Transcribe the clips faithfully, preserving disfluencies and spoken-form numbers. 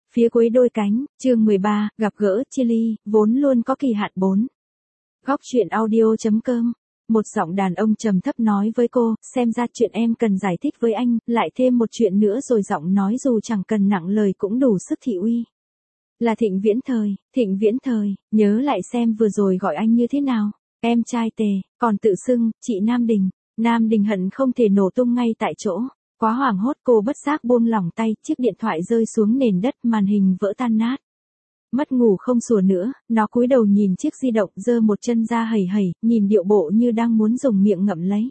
Phía cuối đôi cánh, chương mười ba, gặp gỡ chia ly, vốn luôn có kỳ hạn bốn. Góc truyện audio chấm com. Một giọng đàn ông trầm thấp nói với cô, xem ra chuyện em cần giải thích với anh, lại thêm một chuyện nữa rồi giọng nói dù chẳng cần nặng lời cũng đủ sức thị uy. Là Thịnh Viễn Thời, Thịnh Viễn Thời, nhớ lại xem vừa rồi gọi anh như thế nào. Em trai Tề, còn tự xưng, chị Nam Đình. Nam Đình hận không thể nổ tung ngay tại chỗ. Quá hoảng hốt cô bất giác buông lỏng tay, chiếc điện thoại rơi xuống nền đất, màn hình vỡ tan nát. Mất ngủ không sủa nữa, nó cúi đầu nhìn chiếc di động, giơ một chân ra hẩy hẩy, nhìn điệu bộ như đang muốn dùng miệng ngậm lấy.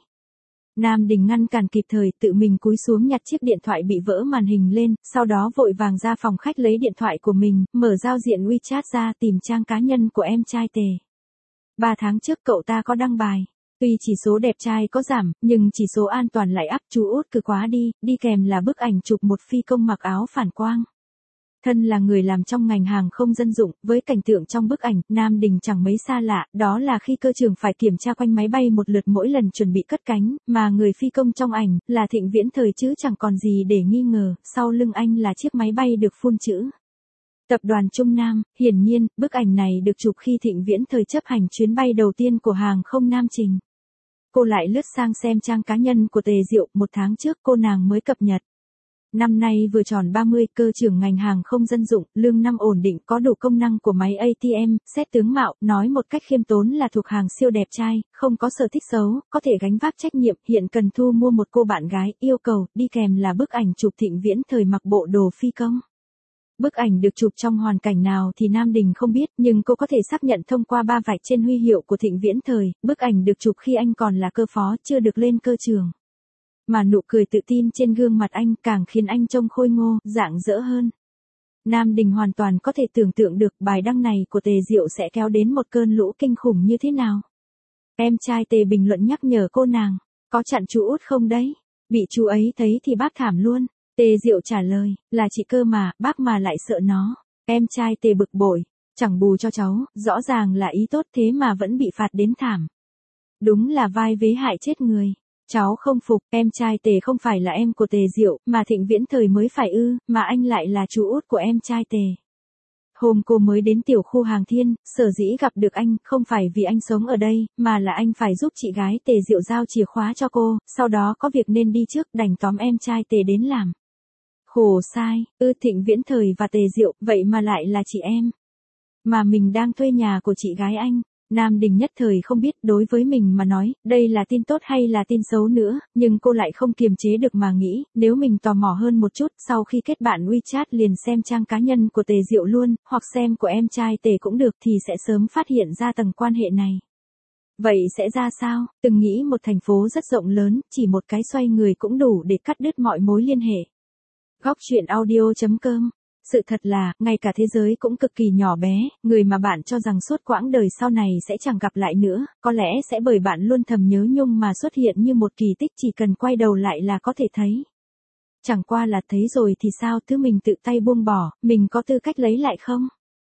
Nam Đình ngăn cản kịp thời, tự mình cúi xuống nhặt chiếc điện thoại bị vỡ màn hình lên, sau đó vội vàng ra phòng khách lấy điện thoại của mình, mở giao diện WeChat ra tìm trang cá nhân của em trai Tề. Ba tháng trước cậu ta có đăng bài. Tuy chỉ số đẹp trai có giảm, nhưng chỉ số an toàn lại ắp chú út cứ quá đi, đi kèm là bức ảnh chụp một phi công mặc áo phản quang. Thân là người làm trong ngành hàng không dân dụng, với cảnh tượng trong bức ảnh, Nam Đình chẳng mấy xa lạ, đó là khi cơ trưởng phải kiểm tra quanh máy bay một lượt mỗi lần chuẩn bị cất cánh, mà người phi công trong ảnh, là Thịnh Viễn Thời chứ chẳng còn gì để nghi ngờ, sau lưng anh là chiếc máy bay được phun chữ Tập đoàn Trung Nam. Hiển nhiên, bức ảnh này được chụp khi Thịnh Viễn Thời chấp hành chuyến bay đầu tiên của hàng không Nam Trình. Cô lại lướt sang xem trang cá nhân của Tề Diệu, một tháng trước cô nàng mới cập nhật. Năm nay vừa tròn ba mươi, cơ trưởng ngành hàng không dân dụng, lương năm ổn định, có đủ công năng của máy a tê em, xét tướng mạo, nói một cách khiêm tốn là thuộc hàng siêu đẹp trai, không có sở thích xấu, có thể gánh vác trách nhiệm, hiện cần thu mua một cô bạn gái, yêu cầu, đi kèm là bức ảnh chụp Thịnh Viễn Thời mặc bộ đồ phi công. Bức ảnh được chụp trong hoàn cảnh nào thì Nam Đình không biết, nhưng cô có thể xác nhận thông qua ba vạch trên huy hiệu của Thịnh Viễn Thời, bức ảnh được chụp khi anh còn là cơ phó, chưa được lên cơ trường. Mà nụ cười tự tin trên gương mặt anh càng khiến anh trông khôi ngô, rạng rỡ hơn. Nam Đình hoàn toàn có thể tưởng tượng được bài đăng này của Tề Diệu sẽ kéo đến một cơn lũ kinh khủng như thế nào. Em trai Tề bình luận nhắc nhở cô nàng, có chặn chú út không đấy? Bị chú ấy thấy thì bác thảm luôn. Tề Diệu trả lời, là chị cơ mà, bác mà lại sợ nó. Em trai Tề bực bội, chẳng bù cho cháu, rõ ràng là ý tốt thế mà vẫn bị phạt đến thảm. Đúng là vai vế hại chết người. Cháu không phục, em trai Tề không phải là em của Tề Diệu, mà Thịnh Viễn Thời mới phải ư, mà anh lại là chú út của em trai Tề. Hôm cô mới đến tiểu khu Hàng Thiên, sở dĩ gặp được anh, không phải vì anh sống ở đây, mà là anh phải giúp chị gái Tề Diệu giao chìa khóa cho cô, sau đó có việc nên đi trước, đành tóm em trai Tề đến làm. Khổ sai, ư Thịnh Viễn Thời và Tề Diệu, vậy mà lại là chị em. Mà mình đang thuê nhà của chị gái anh. Nam Đình nhất thời không biết đối với mình mà nói, đây là tin tốt hay là tin xấu nữa, nhưng cô lại không kiềm chế được mà nghĩ, nếu mình tò mò hơn một chút, sau khi kết bạn WeChat liền xem trang cá nhân của Tề Diệu luôn, hoặc xem của em trai Tề cũng được thì sẽ sớm phát hiện ra tầng quan hệ này. Vậy sẽ ra sao? Từng nghĩ một thành phố rất rộng lớn, chỉ một cái xoay người cũng đủ để cắt đứt mọi mối liên hệ. Góc truyện audio chấm com. Sự thật là, ngay cả thế giới cũng cực kỳ nhỏ bé, người mà bạn cho rằng suốt quãng đời sau này sẽ chẳng gặp lại nữa, có lẽ sẽ bởi bạn luôn thầm nhớ nhung mà xuất hiện như một kỳ tích, chỉ cần quay đầu lại là có thể thấy. Chẳng qua là thấy rồi thì sao, thứ mình tự tay buông bỏ, mình có tư cách lấy lại không?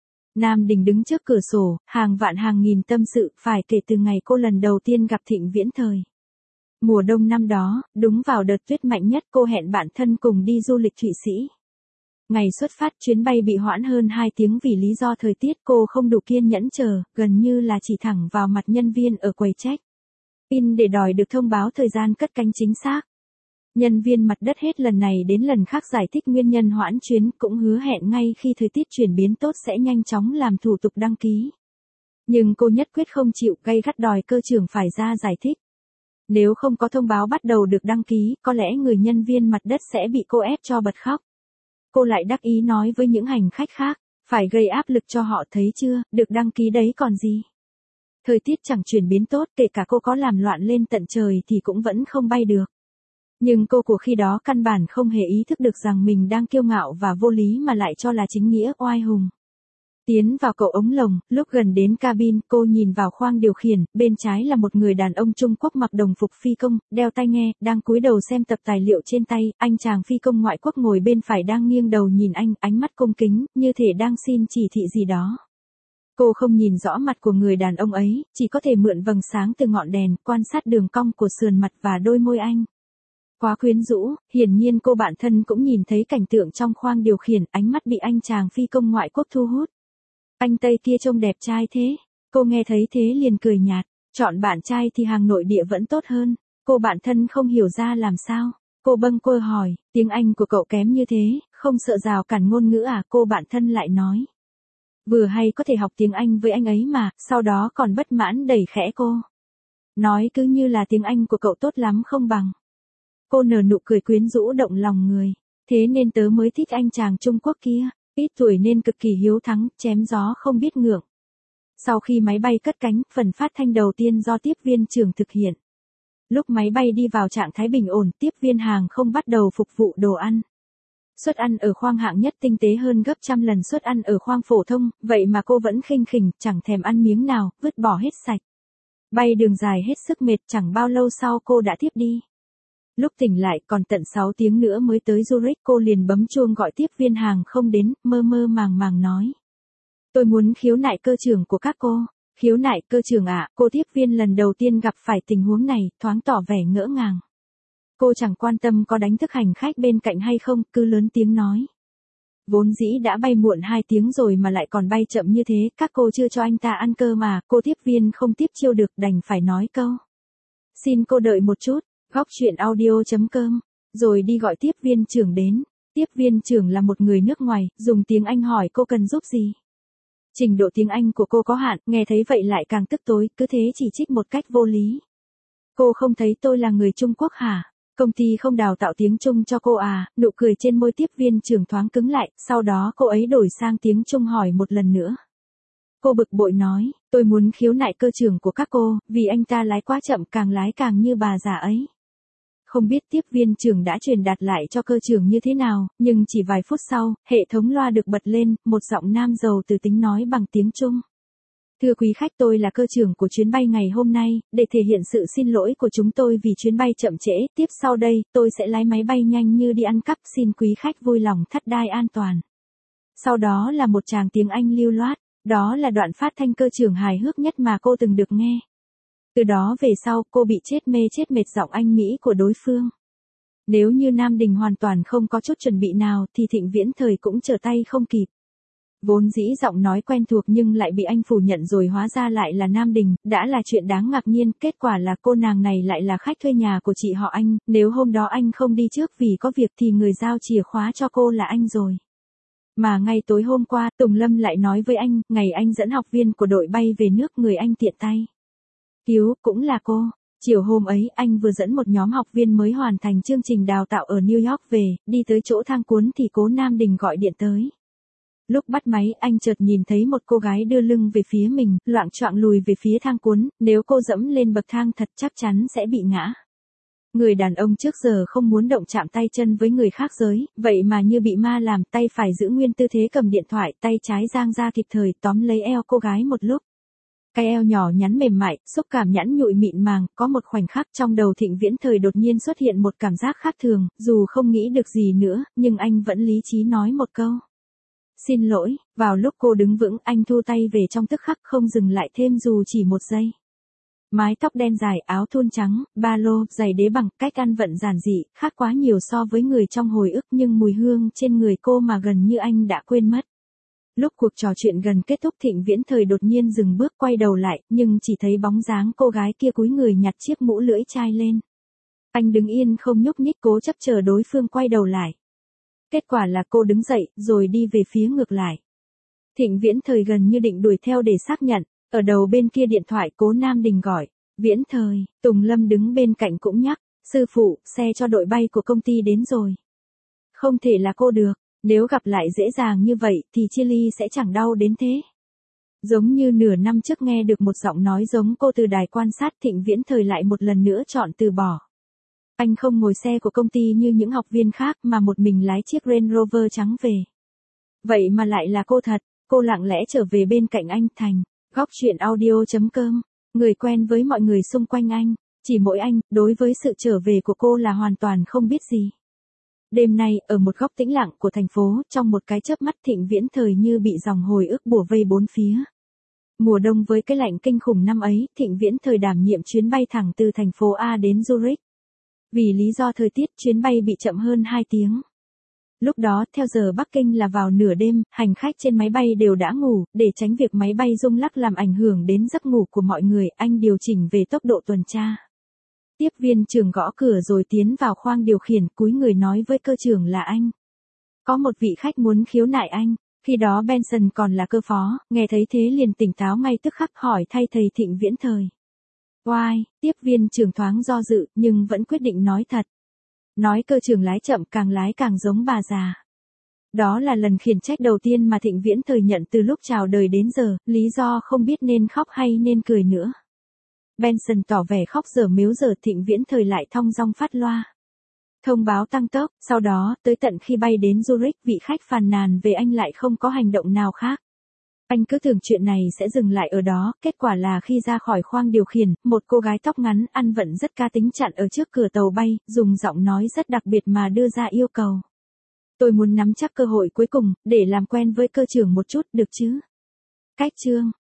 Nam Đình đứng trước cửa sổ, hàng vạn hàng nghìn tâm sự, phải kể từ ngày cô lần đầu tiên gặp Thịnh Viễn Thời. Mùa đông năm đó, đúng vào đợt tuyết mạnh nhất, cô hẹn bạn thân cùng đi du lịch Thụy Sĩ. Ngày xuất phát chuyến bay bị hoãn hơn hai tiếng vì lý do thời tiết, cô không đủ kiên nhẫn chờ, gần như là chỉ thẳng vào mặt nhân viên ở quầy check-in để đòi được thông báo thời gian cất cánh chính xác. Nhân viên mặt đất hết lần này đến lần khác giải thích nguyên nhân hoãn chuyến, cũng hứa hẹn ngay khi thời tiết chuyển biến tốt sẽ nhanh chóng làm thủ tục đăng ký. Nhưng cô nhất quyết không chịu, gay gắt đòi cơ trưởng phải ra giải thích. Nếu không có thông báo bắt đầu được đăng ký, có lẽ người nhân viên mặt đất sẽ bị cô ép cho bật khóc. Cô lại đắc ý nói với những hành khách khác, phải gây áp lực cho họ thấy chưa, được đăng ký đấy còn gì. Thời tiết chẳng chuyển biến tốt, kể cả cô có làm loạn lên tận trời thì cũng vẫn không bay được. Nhưng cô của khi đó căn bản không hề ý thức được rằng mình đang kiêu ngạo và vô lý mà lại cho là chính nghĩa oai hùng. Tiến vào cậu ống lồng, lúc gần đến cabin, cô nhìn vào khoang điều khiển, bên trái là một người đàn ông Trung Quốc mặc đồng phục phi công, đeo tai nghe, đang cúi đầu xem tập tài liệu trên tay, anh chàng phi công ngoại quốc ngồi bên phải đang nghiêng đầu nhìn anh, ánh mắt cung kính, như thể đang xin chỉ thị gì đó. Cô không nhìn rõ mặt của người đàn ông ấy, chỉ có thể mượn vầng sáng từ ngọn đèn, quan sát đường cong của sườn mặt và đôi môi anh. Quá quyến rũ, hiển nhiên cô bạn thân cũng nhìn thấy cảnh tượng trong khoang điều khiển, ánh mắt bị anh chàng phi công ngoại quốc thu hút. Anh Tây kia trông đẹp trai thế. Cô nghe thấy thế liền cười nhạt, chọn bạn trai thì hàng nội địa vẫn tốt hơn. Cô bạn thân không hiểu ra làm sao. Cô bâng quơ hỏi, tiếng Anh của cậu kém như thế, không sợ rào cản ngôn ngữ à? Cô bạn thân lại nói. Vừa hay có thể học tiếng Anh với anh ấy mà, sau đó còn bất mãn đẩy khẽ cô. Nói cứ như là tiếng Anh của cậu tốt lắm không bằng. Cô nở nụ cười quyến rũ động lòng người. Thế nên tớ mới thích anh chàng Trung Quốc kia, ít tuổi nên cực kỳ hiếu thắng, chém gió không biết ngượng. Sau khi máy bay cất cánh, phần phát thanh đầu tiên do tiếp viên trưởng thực hiện. Lúc máy bay đi vào trạng thái bình ổn, tiếp viên hàng không bắt đầu phục vụ đồ ăn. Suất ăn ở khoang hạng nhất tinh tế hơn gấp trăm lần suất ăn ở khoang phổ thông, vậy mà cô vẫn khinh khỉnh, chẳng thèm ăn miếng nào, vứt bỏ hết sạch. Bay đường dài hết sức mệt, chẳng bao lâu sau cô đã thiếp đi. Lúc tỉnh lại còn tận sáu tiếng nữa mới tới Zurich, cô liền bấm chuông gọi tiếp viên hàng không đến, mơ mơ màng màng nói. Tôi muốn khiếu nại cơ trưởng của các cô. Khiếu nại cơ trưởng ạ, cô tiếp viên lần đầu tiên gặp phải tình huống này, thoáng tỏ vẻ ngỡ ngàng. Cô chẳng quan tâm có đánh thức hành khách bên cạnh hay không, cứ lớn tiếng nói. Vốn dĩ đã bay muộn hai tiếng rồi mà lại còn bay chậm như thế, các cô chưa cho anh ta ăn cơm mà, cô tiếp viên không tiếp chiêu được đành phải nói câu. Xin cô đợi một chút, góc chuyện audio chấm com, rồi đi gọi tiếp viên trưởng đến. Tiếp viên trưởng là một người nước ngoài, dùng tiếng Anh hỏi cô cần giúp gì. Trình độ tiếng Anh của cô có hạn, nghe thấy vậy lại càng tức tối, cứ thế chỉ trích một cách vô lý. Cô không thấy tôi là người Trung Quốc hả? Công ty không đào tạo tiếng Trung cho cô à? Nụ cười trên môi tiếp viên trưởng thoáng cứng lại, sau đó cô ấy đổi sang tiếng Trung hỏi một lần nữa. Cô bực bội nói, tôi muốn khiếu nại cơ trưởng của các cô, vì anh ta lái quá chậm, càng lái càng như bà già ấy. Không biết tiếp viên trưởng đã truyền đạt lại cho cơ trưởng như thế nào, nhưng chỉ vài phút sau, hệ thống loa được bật lên, một giọng nam giàu từ tính nói bằng tiếng Trung. Thưa quý khách, tôi là cơ trưởng của chuyến bay ngày hôm nay, để thể hiện sự xin lỗi của chúng tôi vì chuyến bay chậm trễ, tiếp sau đây, tôi sẽ lái máy bay nhanh như đi ăn cắp, xin quý khách vui lòng thắt đai an toàn. Sau đó là một tràng tiếng Anh lưu loát, đó là đoạn phát thanh cơ trưởng hài hước nhất mà cô từng được nghe. Từ đó về sau, cô bị chết mê chết mệt giọng Anh Mỹ của đối phương. Nếu như Nam Đình hoàn toàn không có chút chuẩn bị nào thì Thịnh Viễn Thời cũng trở tay không kịp. Vốn dĩ giọng nói quen thuộc nhưng lại bị anh phủ nhận rồi hóa ra lại là Nam Đình, đã là chuyện đáng ngạc nhiên, kết quả là cô nàng này lại là khách thuê nhà của chị họ anh, nếu hôm đó anh không đi trước vì có việc thì người giao chìa khóa cho cô là anh rồi. Mà ngay tối hôm qua, Tùng Lâm lại nói với anh, ngày anh dẫn học viên của đội bay về nước người anh tiện tay. Cứu, cũng là cô. Chiều hôm ấy, anh vừa dẫn một nhóm học viên mới hoàn thành chương trình đào tạo ở New York về, đi tới chỗ thang cuốn thì cố Nam Đình gọi điện tới. Lúc bắt máy, anh chợt nhìn thấy một cô gái đưa lưng về phía mình, loạng choạng lùi về phía thang cuốn, nếu cô dẫm lên bậc thang thật chắc chắn sẽ bị ngã. Người đàn ông trước giờ không muốn động chạm tay chân với người khác giới, vậy mà như bị ma làm, tay phải giữ nguyên tư thế cầm điện thoại, tay trái giang ra kịp thời tóm lấy eo cô gái một lúc. Cái eo nhỏ nhắn mềm mại, xúc cảm nhẵn nhụi mịn màng, có một khoảnh khắc trong đầu Thịnh Viễn Thời đột nhiên xuất hiện một cảm giác khác thường, dù không nghĩ được gì nữa, nhưng anh vẫn lý trí nói một câu. Xin lỗi, vào lúc cô đứng vững, anh thu tay về trong tức khắc không dừng lại thêm dù chỉ một giây. Mái tóc đen dài, áo thun trắng, ba lô, giày đế bằng, cách ăn vận giản dị, khác quá nhiều so với người trong hồi ức nhưng mùi hương trên người cô mà gần như anh đã quên mất. Lúc cuộc trò chuyện gần kết thúc Thịnh Viễn Thời đột nhiên dừng bước quay đầu lại, nhưng chỉ thấy bóng dáng cô gái kia cúi người nhặt chiếc mũ lưỡi chai lên. Anh đứng yên không nhúc nhích cố chấp chờ đối phương quay đầu lại. Kết quả là cô đứng dậy, rồi đi về phía ngược lại. Thịnh Viễn Thời gần như định đuổi theo để xác nhận, ở đầu bên kia điện thoại cố Nam Đình gọi. Viễn Thời, Tùng Lâm đứng bên cạnh cũng nhắc, sư phụ, xe cho đội bay của công ty đến rồi. Không thể là cô được. Nếu gặp lại dễ dàng như vậy thì chia ly sẽ chẳng đau đến thế. Giống như nửa năm trước nghe được một giọng nói giống cô từ đài quan sát, Thịnh Viễn Thời lại một lần nữa chọn từ bỏ. Anh không ngồi xe của công ty như những học viên khác mà một mình lái chiếc Range Rover trắng về. Vậy mà lại là cô thật, cô lặng lẽ trở về bên cạnh anh Thành, góc chuyện audio chấm com, người quen với mọi người xung quanh anh, chỉ mỗi anh, đối với sự trở về của cô là hoàn toàn không biết gì. Đêm nay, ở một góc tĩnh lặng của thành phố, trong một cái chớp mắt Thịnh Viễn Thời như bị dòng hồi ức bủa vây bốn phía. Mùa đông với cái lạnh kinh khủng năm ấy, Thịnh Viễn Thời đảm nhiệm chuyến bay thẳng từ thành phố A đến Zurich. Vì lý do thời tiết, chuyến bay bị chậm hơn hai tiếng. Lúc đó, theo giờ Bắc Kinh là vào nửa đêm, hành khách trên máy bay đều đã ngủ, để tránh việc máy bay rung lắc làm ảnh hưởng đến giấc ngủ của mọi người, anh điều chỉnh về tốc độ tuần tra. Tiếp viên trưởng gõ cửa rồi tiến vào khoang điều khiển, cúi người nói với cơ trưởng là anh. Có một vị khách muốn khiếu nại anh. Khi đó Benson còn là cơ phó, nghe thấy thế liền tỉnh táo ngay tức khắc hỏi thay thầy Thịnh Viễn Thời. Oai, tiếp viên trưởng thoáng do dự, nhưng vẫn quyết định nói thật. Nói cơ trưởng lái chậm, càng lái càng giống bà già. Đó là lần khiển trách đầu tiên mà Thịnh Viễn Thời nhận từ lúc chào đời đến giờ, lý do không biết nên khóc hay nên cười nữa. Benson tỏ vẻ khóc dở mếu dở, Thịnh Viễn Thời lại thong dong phát loa. Thông báo tăng tốc, sau đó, tới tận khi bay đến Zurich, vị khách phàn nàn về anh lại không có hành động nào khác. Anh cứ tưởng chuyện này sẽ dừng lại ở đó, kết quả là khi ra khỏi khoang điều khiển, một cô gái tóc ngắn, ăn vận rất cá tính chặn ở trước cửa tàu bay, dùng giọng nói rất đặc biệt mà đưa ra yêu cầu. Tôi muốn nắm chắc cơ hội cuối cùng, để làm quen với cơ trưởng một chút, được chứ? Cách chương